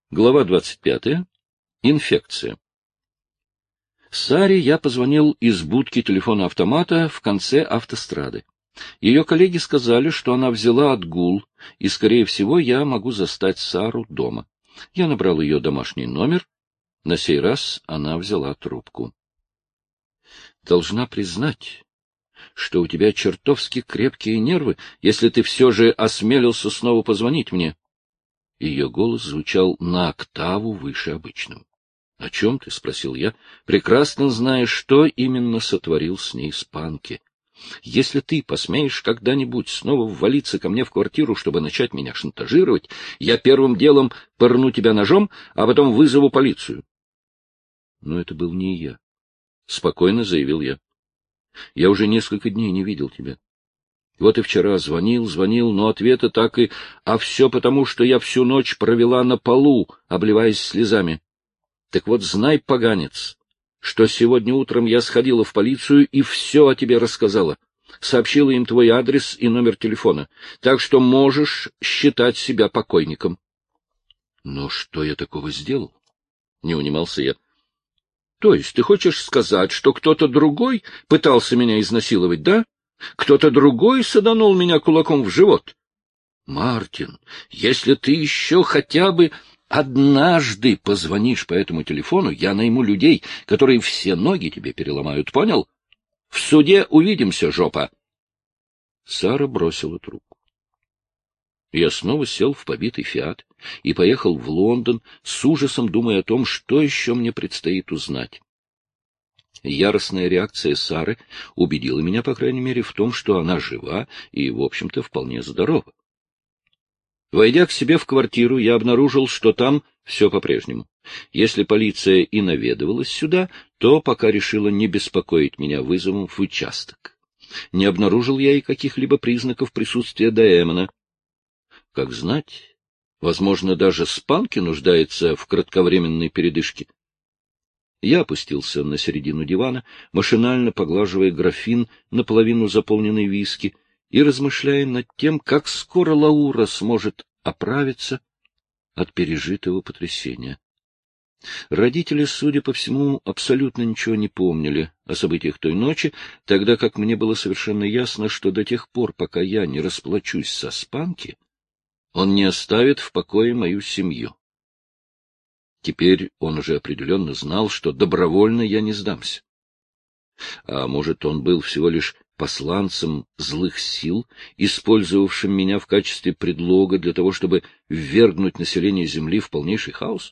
Глава 25. Инфекция. Саре я позвонил из будки телефона-автомата в конце автострады. Ее коллеги сказали, что она взяла отгул, и, скорее всего, я могу застать Сару дома. Я набрал ее домашний номер. На сей раз она взяла трубку. Должна признать, что у тебя чертовски крепкие нервы, если ты все же осмелился снова позвонить мне. Ее голос звучал на октаву выше обычного. — О чем ты? — спросил я, прекрасно зная, что именно сотворил с ней Спанки. — Если ты посмеешь когда-нибудь снова ввалиться ко мне в квартиру, чтобы начать меня шантажировать, я первым делом пырну тебя ножом, а потом вызову полицию. Но это был не я. Спокойно заявил я. Я уже несколько дней не видел тебя. Вот и вчера звонил, но ответа так и... А все потому, что я всю ночь провела на полу, обливаясь слезами. Так вот, знай, поганец, что сегодня утром я сходила в полицию и все о тебе рассказала. Сообщила им твой адрес и номер телефона. Так что можешь считать себя покойником. — Но что я такого сделал? — не унимался я. — То есть ты хочешь сказать, что кто-то другой пытался меня изнасиловать, да? Кто-то другой саданул меня кулаком в живот? Мартин, если ты еще хотя бы однажды позвонишь по этому телефону, я найму людей, которые все ноги тебе переломают, понял? В суде увидимся, жопа. Сара бросила трубку. Я снова сел в побитый «Фиат» и поехал в Лондон, с ужасом думая о том, что еще мне предстоит узнать. Яростная реакция Сары убедила меня, по крайней мере, в том, что она жива и, в общем-то, вполне здорова. Войдя к себе в квартиру, я обнаружил, что там все по-прежнему. Если полиция и наведывалась сюда, то пока решила не беспокоить меня вызовом в участок. Не обнаружил я и каких-либо признаков присутствия Даэмона. Как знать, возможно, даже Спанки нуждается в кратковременной передышке. Я опустился на середину дивана, машинально поглаживая графин, наполовину заполненный виски, и размышляя над тем, как скоро Лаура сможет оправиться от пережитого потрясения. Родители, судя по всему, абсолютно ничего не помнили о событиях той ночи, тогда как мне было совершенно ясно, что до тех пор, пока я не расплачусь со Спанки, он не оставит в покое мою семью. Теперь он уже определенно знал, что добровольно я не сдамся. А может, он был всего лишь посланцем злых сил, использовавшим меня в качестве предлога для того, чтобы ввергнуть население Земли в полнейший хаос?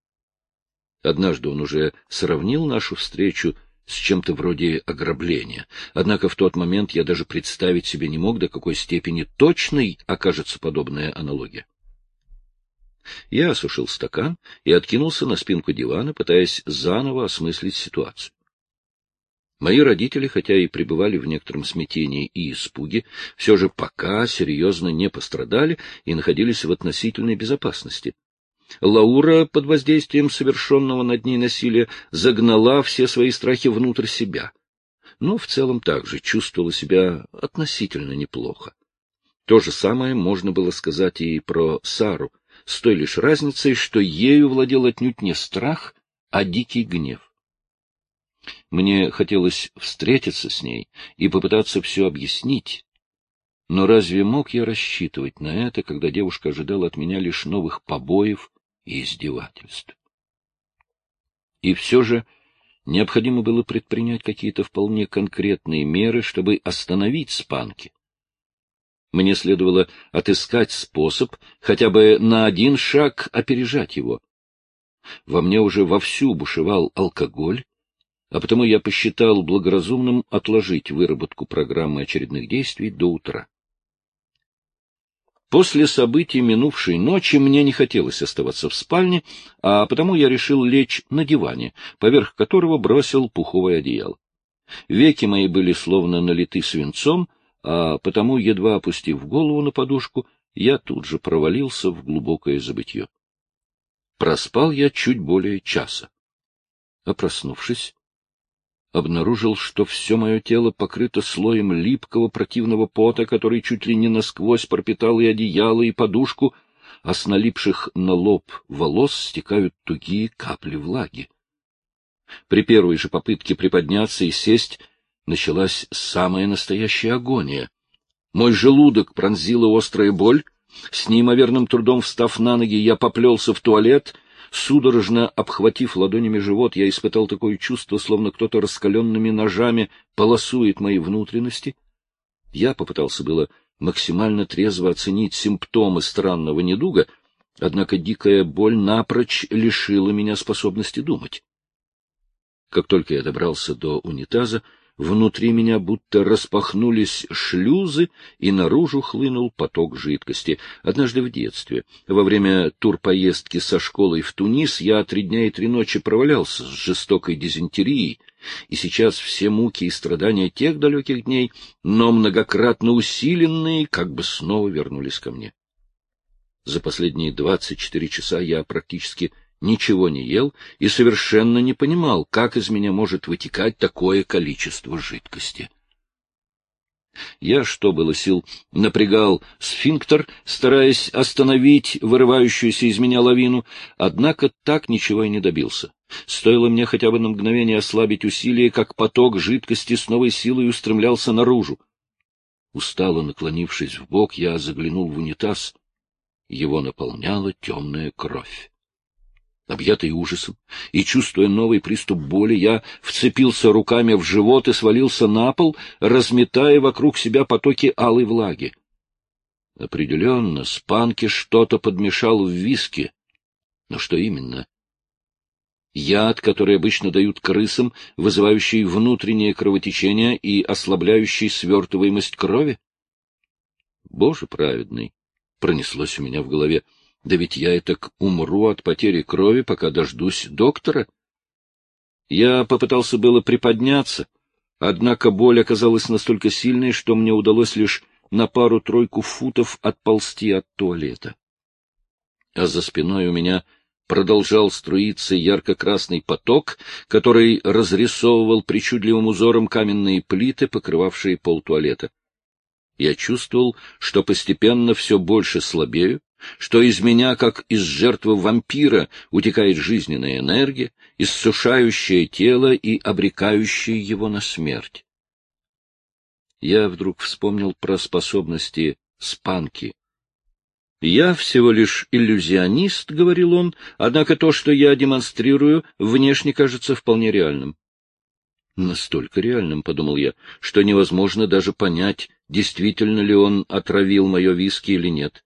Однажды он уже сравнил нашу встречу с чем-то вроде ограбления, однако в тот момент я даже представить себе не мог, до какой степени точной окажется подобная аналогия. Я осушил стакан и откинулся на спинку дивана, пытаясь заново осмыслить ситуацию. Мои родители, хотя и пребывали в некотором смятении и испуге, все же пока серьезно не пострадали и находились в относительной безопасности. Лаура под воздействием совершенного над ней насилия загнала все свои страхи внутрь себя, но в целом также чувствовала себя относительно неплохо. То же самое можно было сказать и про Сару, с той лишь разницей, что ею владел отнюдь не страх, а дикий гнев. Мне хотелось встретиться с ней и попытаться все объяснить, но разве мог я рассчитывать на это, когда девушка ожидала от меня лишь новых побоев и издевательств? И все же необходимо было предпринять какие-то вполне конкретные меры, чтобы остановить Спанки. Мне следовало отыскать способ хотя бы на один шаг опережать его. Во мне уже вовсю бушевал алкоголь, а потому я посчитал благоразумным отложить выработку программы очередных действий до утра. После событий минувшей ночи мне не хотелось оставаться в спальне, а потому я решил лечь на диване, поверх которого бросил пуховое одеяло. Веки мои были словно налиты свинцом, а потому, едва опустив голову на подушку, я тут же провалился в глубокое забытье. Проспал я чуть более часа. А проснувшись, обнаружил, что все мое тело покрыто слоем липкого противного пота, который чуть ли не насквозь пропитал и одеяло, и подушку, а с налипших на лоб волос стекают тугие капли влаги. При первой же попытке приподняться и сесть началась самая настоящая агония. Мой желудок пронзила острая боль. С неимоверным трудом встав на ноги, я поплелся в туалет. Судорожно обхватив ладонями живот, я испытал такое чувство, словно кто-то раскаленными ножами полосует мои внутренности. Я попытался было максимально трезво оценить симптомы странного недуга, однако дикая боль напрочь лишила меня способности думать. Как только я добрался до унитаза, внутри меня будто распахнулись шлюзы, и наружу хлынул поток жидкости. Однажды в детстве, во время турпоездки со школой в Тунис, я 3 дня и 3 ночи провалялся с жестокой дизентерией, и сейчас все муки и страдания тех далеких дней, но многократно усиленные, как бы снова вернулись ко мне. За последние 24 часа я практически ничего не ел и совершенно не понимал, как из меня может вытекать такое количество жидкости. Я, что было сил, напрягал сфинктер, стараясь остановить вырывающуюся из меня лавину, однако так ничего и не добился. Стоило мне хотя бы на мгновение ослабить усилие, как поток жидкости с новой силой устремлялся наружу. Устало наклонившись вбок, я заглянул в унитаз. Его наполняла темная кровь. Объятый ужасом и чувствуя новый приступ боли, я вцепился руками в живот и свалился на пол, разметая вокруг себя потоки алой влаги. Определенно, Спанки что-то подмешал в виски. Но что именно? Яд, который обычно дают крысам, вызывающий внутреннее кровотечение и ослабляющий свертываемость крови? Боже праведный! Пронеслось у меня в голове. Да ведь я этак умру от потери крови, пока дождусь доктора. Я попытался было приподняться, однако боль оказалась настолько сильной, что мне удалось лишь на 2-3 футов отползти от туалета. А за спиной у меня продолжал струиться ярко-красный поток, который разрисовывал причудливым узором каменные плиты, покрывавшие пол туалета. Я чувствовал, что постепенно все больше слабею, что из меня, как из жертвы вампира, утекает жизненная энергия, иссушающая тело и обрекающая его на смерть. Я вдруг вспомнил про способности Спанки. «Я всего лишь иллюзионист», — говорил он, — «однако то, что я демонстрирую, внешне кажется вполне реальным». Настолько реальным, — подумал я, — что невозможно даже понять, действительно ли он отравил мое виски или нет.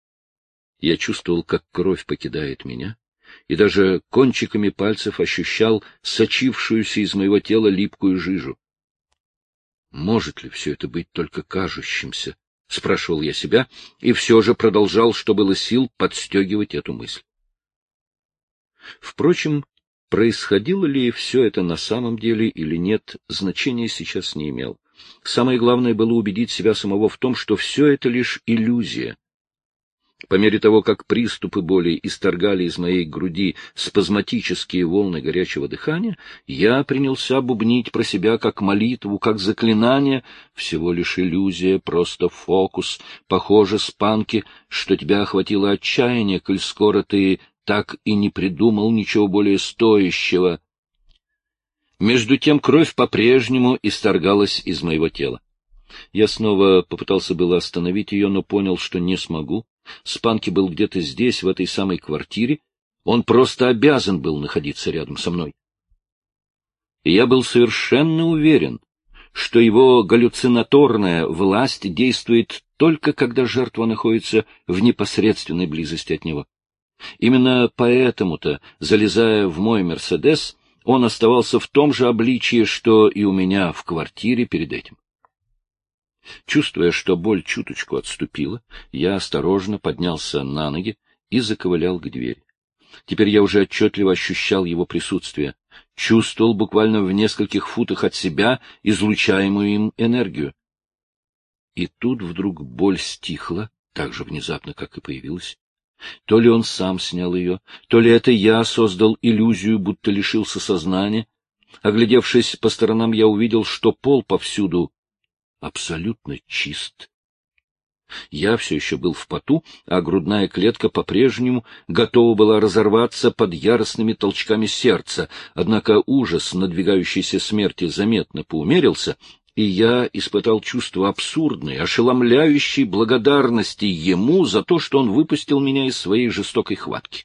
Я чувствовал, как кровь покидает меня, и даже кончиками пальцев ощущал сочившуюся из моего тела липкую жижу. Может ли все это быть только кажущимся? — спрашивал я себя, и все же продолжал, что было сил, подстегивать эту мысль. Впрочем, происходило ли все это на самом деле или нет, значения сейчас не имел. Самое главное было убедить себя самого в том, что все это лишь иллюзия. По мере того, как приступы боли исторгали из моей груди спазматические волны горячего дыхания, я принялся бубнить про себя как молитву, как заклинание. Всего лишь иллюзия, просто фокус. Похоже, Спанки, что тебя охватило отчаяние, коль скоро ты так и не придумал ничего более стоящего. Между тем кровь по-прежнему исторгалась из моего тела. Я снова попытался было остановить ее, но понял, что не смогу. Спанки был где-то здесь, в этой самой квартире. Он просто обязан был находиться рядом со мной. И я был совершенно уверен, что его галлюцинаторная власть действует только когда жертва находится в непосредственной близости от него. Именно поэтому-то, залезая в мой «Мерседес», он оставался в том же обличии, что и у меня в квартире перед этим. Чувствуя, что боль чуточку отступила, я осторожно поднялся на ноги и заковылял к двери. Теперь я уже отчетливо ощущал его присутствие, чувствовал буквально в нескольких футах от себя излучаемую им энергию. И тут вдруг боль стихла, так же внезапно, как и появилась. То ли он сам снял ее, то ли это я создал иллюзию, будто лишился сознания. Оглядевшись по сторонам, я увидел, что пол повсюду абсолютно чист. Я все еще был в поту, а грудная клетка по-прежнему готова была разорваться под яростными толчками сердца, однако ужас надвигающейся смерти заметно поумерился, и я испытал чувство абсурдной, ошеломляющей благодарности ему за то, что он выпустил меня из своей жестокой хватки.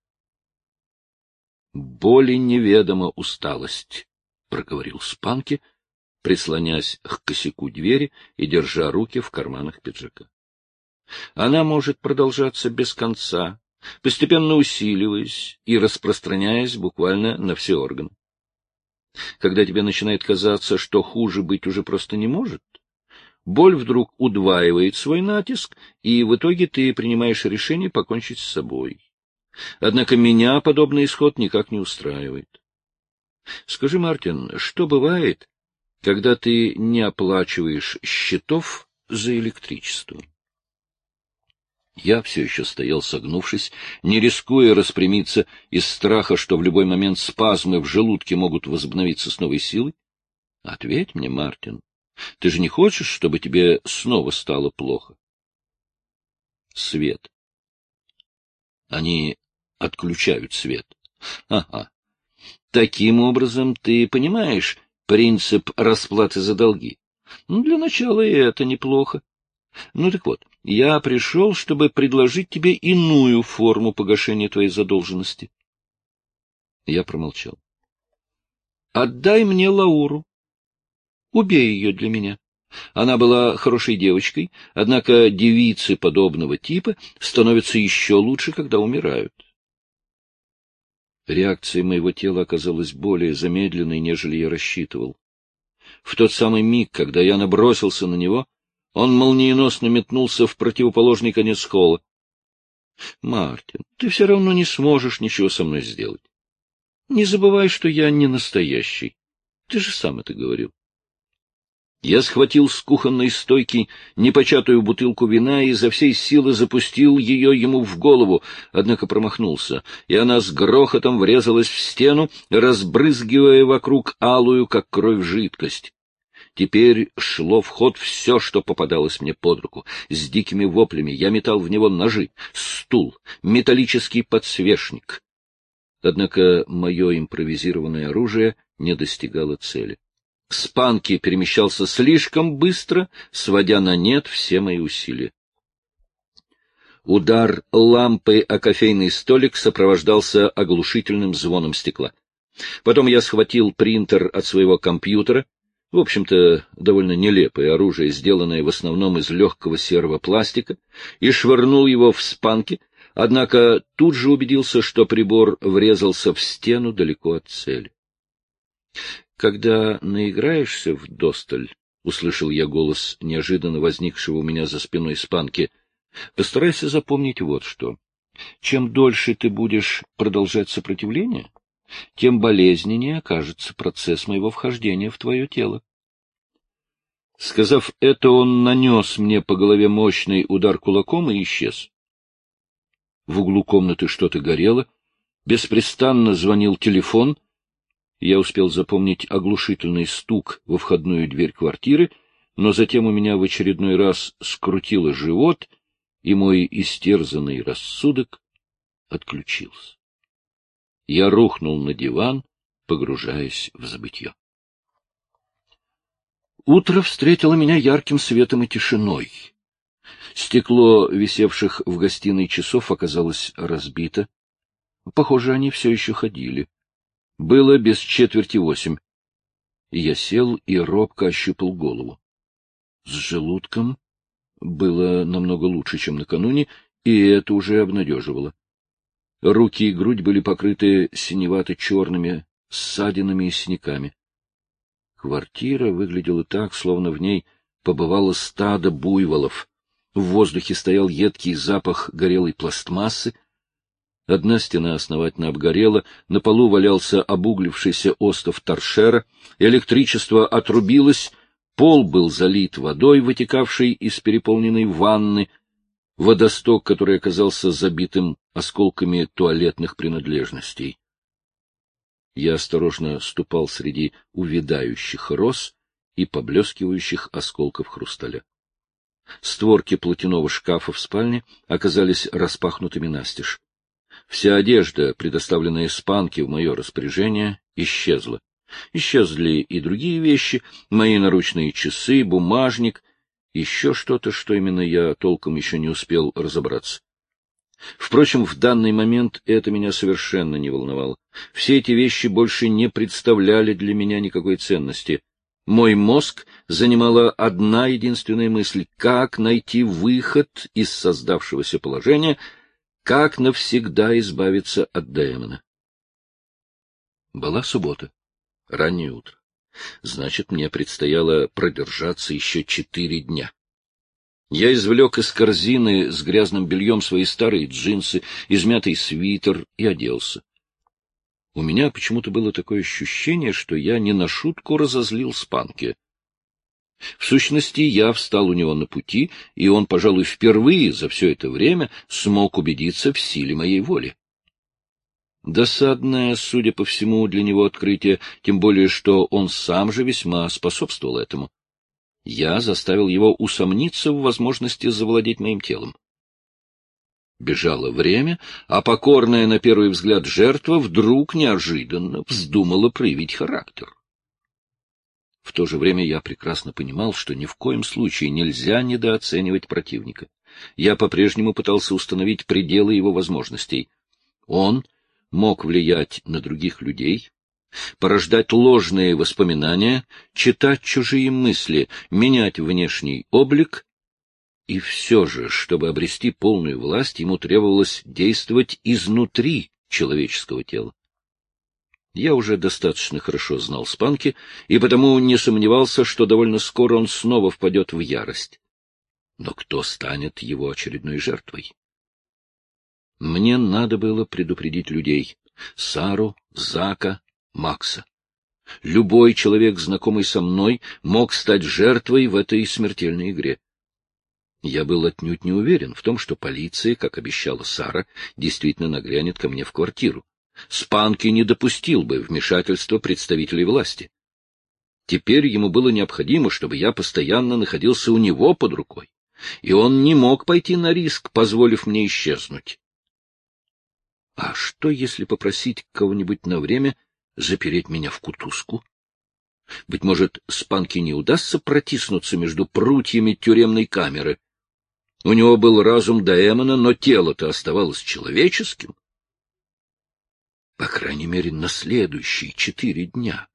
«Боли неведома усталость», — проговорил Спанки, прислонясь к косяку двери и держа руки в карманах пиджака. «Она может продолжаться без конца, постепенно усиливаясь и распространяясь буквально на все органы. Когда тебе начинает казаться, что хуже быть уже просто не может, боль вдруг удваивает свой натиск, и в итоге ты принимаешь решение покончить с собой. Однако меня подобный исход никак не устраивает. Скажи, Мартин, что бывает, когда ты не оплачиваешь счетов за электричество?» Я все еще стоял согнувшись, не рискуя распрямиться из страха, что в любой момент спазмы в желудке могут возобновиться с новой силой. Ответь мне, Мартин, ты же не хочешь, чтобы тебе снова стало плохо? Свет. Они отключают свет. Ага. Таким образом, ты понимаешь принцип расплаты за долги. Для начала и это неплохо. Ну так вот, я пришел, чтобы предложить тебе иную форму погашения твоей задолженности. Я промолчал. Отдай мне Лауру. Убей ее для меня. Она была хорошей девочкой, однако девицы подобного типа становятся еще лучше, когда умирают. Реакция моего тела оказалась более замедленной, нежели я рассчитывал. В тот самый миг, когда я набросился на него, он молниеносно метнулся в противоположный конец холла. — Мартин, ты все равно не сможешь ничего со мной сделать. Не забывай, что я не настоящий. Ты же сам это говорил. Я схватил с кухонной стойки непочатую бутылку вина и изо всей силы запустил ее ему в голову, однако промахнулся, и она с грохотом врезалась в стену, разбрызгивая вокруг алую, как кровь, жидкость. Теперь шло в ход все, что попадалось мне под руку. С дикими воплями я метал в него ножи, стул, металлический подсвечник. Однако мое импровизированное оружие не достигало цели. Спанки перемещался слишком быстро, сводя на нет все мои усилия. Удар лампы о кофейный столик сопровождался оглушительным звоном стекла. Потом я схватил принтер от своего компьютера, в общем-то, довольно нелепое оружие, сделанное в основном из легкого серого пластика, и швырнул его в Спанки, однако тут же убедился, что прибор врезался в стену далеко от цели. «Когда наиграешься вдосталь», — услышал я голос неожиданно возникшего у меня за спиной Спанки, — «постарайся запомнить вот что. Чем дольше ты будешь продолжать сопротивление, тем болезненнее окажется процесс моего вхождения в твое тело». Сказав это, он нанес мне по голове мощный удар кулаком и исчез. В углу комнаты что-то горело, беспрестанно звонил телефон. Я успел запомнить оглушительный стук во входную дверь квартиры, но затем у меня в очередной раз скрутило живот, и мой истерзанный рассудок отключился. Я рухнул на диван, погружаясь в забытье. Утро встретило меня ярким светом и тишиной. Стекло висевших в гостиной часов оказалось разбито. Похоже, они все еще ходили. Было без 7:45. Я сел и робко ощупал голову. С желудком было намного лучше, чем накануне, и это уже обнадеживало. Руки и грудь были покрыты синевато-черными ссадинами и синяками. Квартира выглядела так, словно в ней побывало стадо буйволов. В воздухе стоял едкий запах горелой пластмассы. Одна стена основательно обгорела, на полу валялся обуглившийся остов торшера, электричество отрубилось, пол был залит водой, вытекавшей из переполненной ванны, водосток, который оказался забитым осколками туалетных принадлежностей. Я осторожно ступал среди увядающих роз и поблескивающих осколков хрусталя. Створки платяного шкафа в спальне оказались распахнутыми настежь. Вся одежда, предоставленная Спанки в мое распоряжение, исчезла. Исчезли и другие вещи, мои наручные часы, бумажник, еще что-то, что именно я толком еще не успел разобраться. Впрочем, в данный момент это меня совершенно не волновало. Все эти вещи больше не представляли для меня никакой ценности. Мой мозг занимала одна единственная мысль — как найти выход из создавшегося положения, как навсегда избавиться от Дэймона. Была суббота, раннее утро. Значит, мне предстояло продержаться еще 4 дня. Я извлек из корзины с грязным бельем свои старые джинсы, измятый свитер и оделся. У меня почему-то было такое ощущение, что я не на шутку разозлил Спанки. В сущности, я встал у него на пути, и он, пожалуй, впервые за все это время смог убедиться в силе моей воли. Досадное, судя по всему, для него открытие, тем более, что он сам же весьма способствовал этому. Я заставил его усомниться в возможности завладеть моим телом. Бежало время, а покорная на первый взгляд жертва вдруг неожиданно вздумала проявить характер. В то же время я прекрасно понимал, что ни в коем случае нельзя недооценивать противника. Я по-прежнему пытался установить пределы его возможностей. Он мог влиять на других людей, порождать ложные воспоминания, читать чужие мысли, менять внешний облик, и все же, чтобы обрести полную власть, ему требовалось действовать изнутри человеческого тела. Я уже достаточно хорошо знал Спанки, и потому не сомневался, что довольно скоро он снова впадет в ярость. Но кто станет его очередной жертвой? Мне надо было предупредить людей — Сару, Зака, Макса. Любой человек, знакомый со мной, мог стать жертвой в этой смертельной игре. Я был отнюдь не уверен в том, что полиция, как обещала Сара, действительно нагрянет ко мне в квартиру. Спанки не допустил бы вмешательства представителей власти. Теперь ему было необходимо, чтобы я постоянно находился у него под рукой, и он не мог пойти на риск, позволив мне исчезнуть. А что, если попросить кого-нибудь на время запереть меня в кутузку? Быть может, Спанки не удастся протиснуться между прутьями тюремной камеры. У него был разум Дэймона, но тело-то оставалось человеческим. По крайней мере, на следующие 4 дня.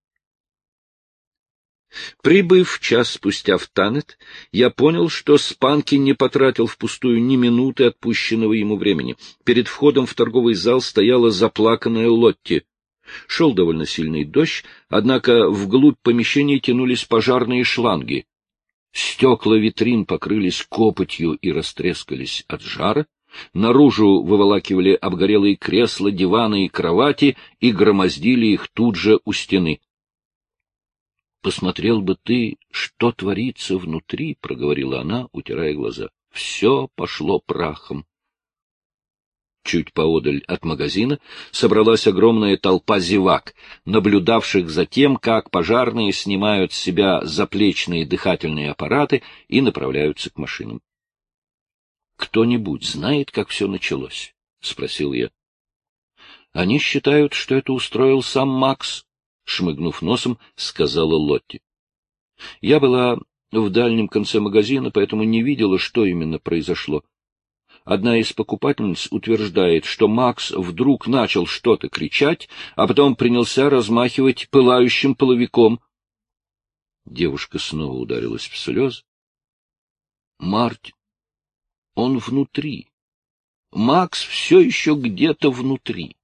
Прибыв час спустя в Танет, я понял, что Спанки не потратил впустую ни минуты отпущенного ему времени. Перед входом в торговый зал стояла заплаканная Лотти. Шел довольно сильный дождь, однако вглубь помещения тянулись пожарные шланги. Стекла витрин покрылись копотью и растрескались от жара. Наружу выволакивали обгорелые кресла, диваны и кровати и громоздили их тут же у стены. — Посмотрел бы ты, что творится внутри, — проговорила она, утирая глаза. — Все пошло прахом. Чуть поодаль от магазина собралась огромная толпа зевак, наблюдавших за тем, как пожарные снимают с себя заплечные дыхательные аппараты и направляются к машинам. — Кто-нибудь знает, как все началось? — спросил я. — Они считают, что это устроил сам Макс, — шмыгнув носом, сказала Лотти. Я была в дальнем конце магазина, поэтому не видела, что именно произошло. Одна из покупательниц утверждает, что Макс вдруг начал что-то кричать, а потом принялся размахивать пылающим половиком. Девушка снова ударилась в слезы. — Мартин, он внутри. Макс все еще где-то внутри.